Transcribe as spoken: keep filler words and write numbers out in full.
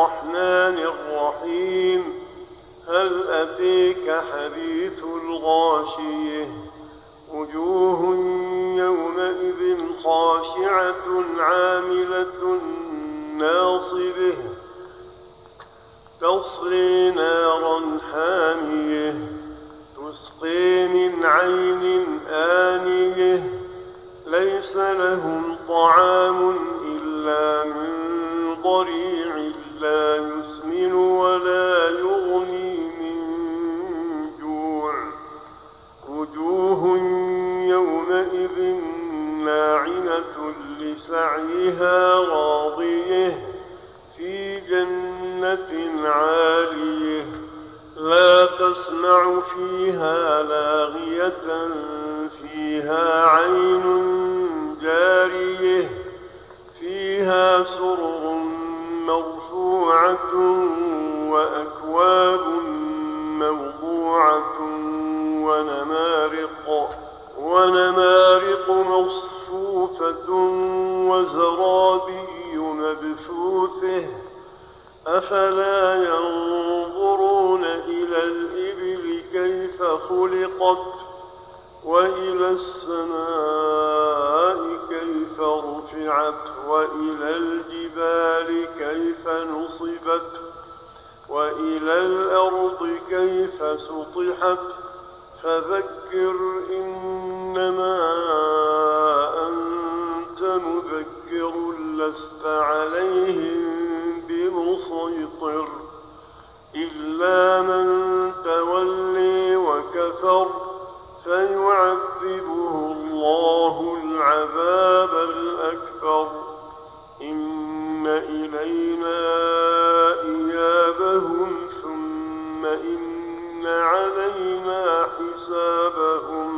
الرحمن الرحيم. هل أتيك حديث الغاشية؟ وجوه يومئذ خاشعة عاملة ناصبة تصلي نارا حامية تسقي من عين آنية ليس لهم طعام إلا من ضريع لا يسمن ولا يغني من جوع. وجوه يومئذ ناعمة لسعيها راضية في جنة عالية لا تسمع فيها لاغية فيها عين جارية فيها سرر مرفوعة وأكواب موضوعة ونمارق ونمارق مصفوفة وزرابي مبثوثة أفلا ينظرون إلى الإبل كيف خلقت وإلى السماء كيف رفعت وإلى الجبال كيف نصبت وإلى الأرض كيف سطحت فذكر إنما أنت مذكر لست عليهم بمسيطر إلا من تولي وكفر فيعذبه الله العذاب الأكبر. إن إلينا إيابهم ثم إن علينا حسابهم.